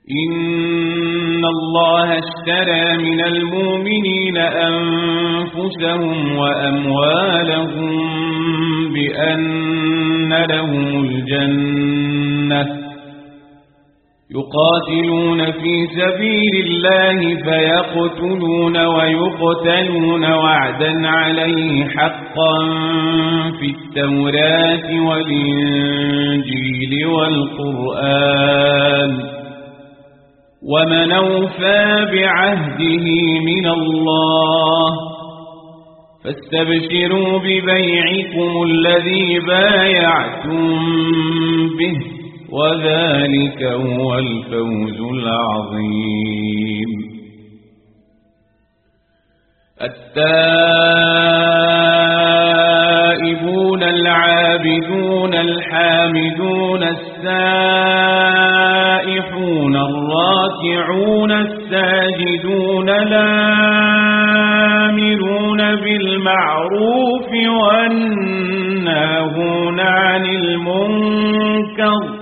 إن الله اشترى من المؤمنين أنفسهم وأموالهم بأن لهم الجنة يقاتلون في سبيل الله فيقتلون ويقتلون وعدا عليه حقا في التوراة والإنجيل والقرآن ومن أوفى بعهده من الله فاستبشروا ببيعكم الذي بايعتم به وذلك هو الفوز العظيم. التائبون العابدون الحامدون السائحون الراكعون الساجدون الآمرون بالمعروف والناهون عن المنكر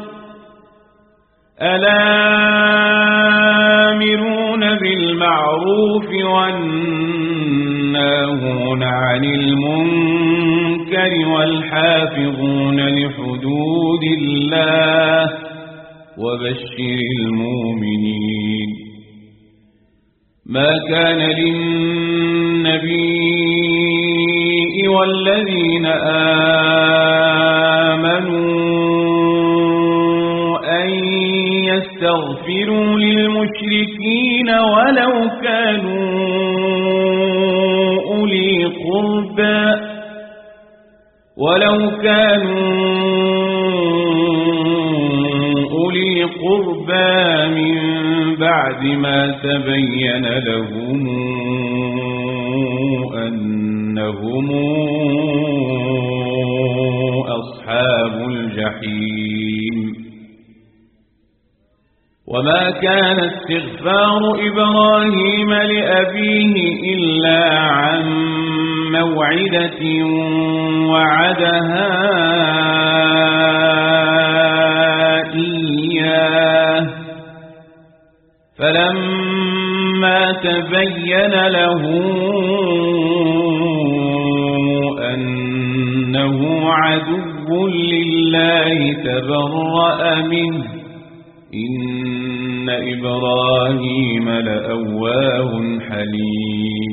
الآمرون بالمعروف والناهون عن المنكر والحافظون لحدود الله وبشر المؤمنين. ما كان للنبي والذين آمنوا أن يستغفروا للمشركين ولو كانوا أولي قربى من بعد ما تبين لهم أنهم أصحاب الجحيم. وما كان استغفار إبراهيم لأبيه إلا عن موعدة وعدها إياه فلما تبين له أنه عدو لله تبرأ منه إن إبراهيم لأواه حليم.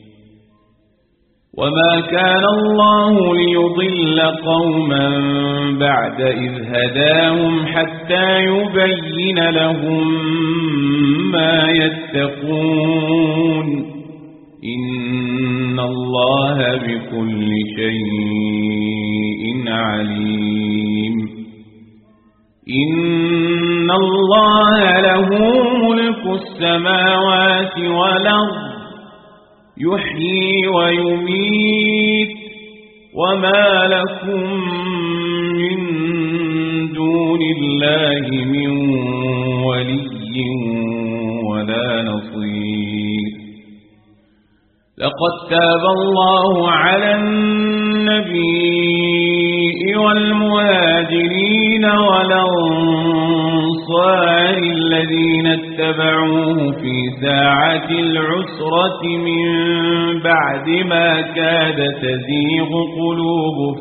وما كان الله ليضل قوما بعد إذ هداهم حتى يبين لهم ما يتقون إن الله بكل شيء عليم. إن الله له ملك السماوات والأرض يحيي ويميت وما لكم من دون الله من ولي ولا نصير. لقد تاب الله على النبي والمهاجرين والأنصار الذين اتبعوه في ساعة العسرة من بعد ما كاد تزيغ قلوب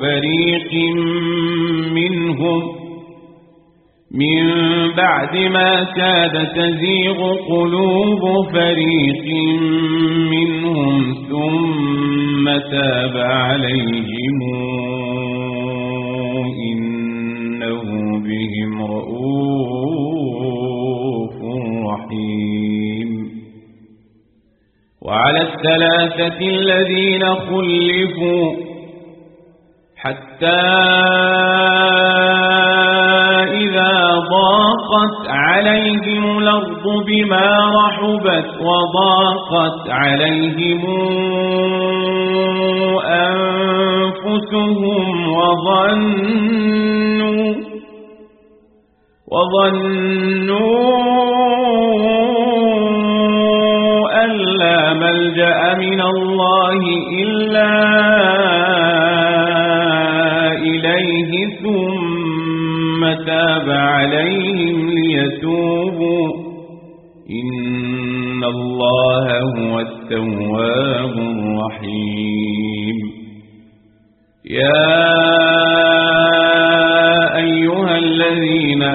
فريق منهم ثم تاب عليهم إنه بهم رؤوف رحيم. وعلى الثلاثة الذين خلفوا حتى إذا ضاقت عليهم الأرض بما رحبت وضاقت عليهم أنفسهم وظنوا أن لا ملجأ من الله إلا إليه ثم تاب عليهم ليتوبوا إن الله هو التواب الرحيم يا أيها الذين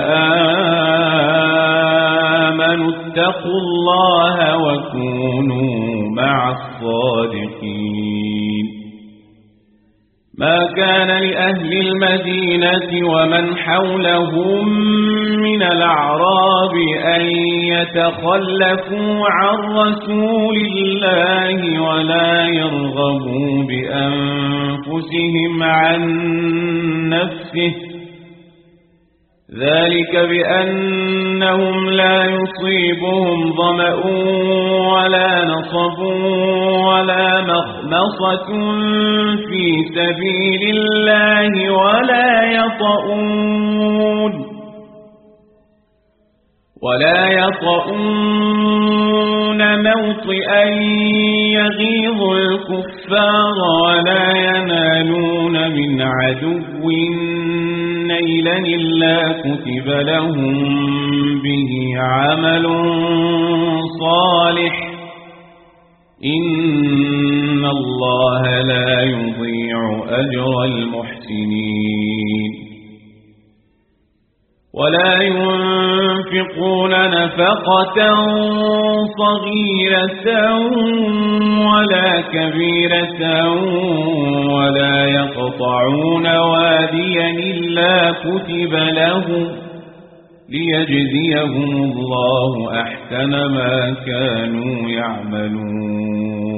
آمنوا اتقوا الله وكونوا مع الصادقين ما كان لأهل المدينة ومن حولهم من الأعراب أن يتخلفوا عن رسول الله ولا يرغبوا بأنفسهم عن نفسه ذلك بأنهم لا يصيبهم ظمأ ولا نصب ولا مخمصة في سبيل الله ولا يطؤون موطئا يغيظ الكفار ولا ينالون من عدو نيلا إلا كتب لهم به عمل صالح إن الله لا يضيع أجر المحسنين ولا ينفقون نفقة صغيرة ولا كبيرة ولا يقطعون واديا إلا كتب لهم ليجزيهم الله أحسن ما كانوا يعملون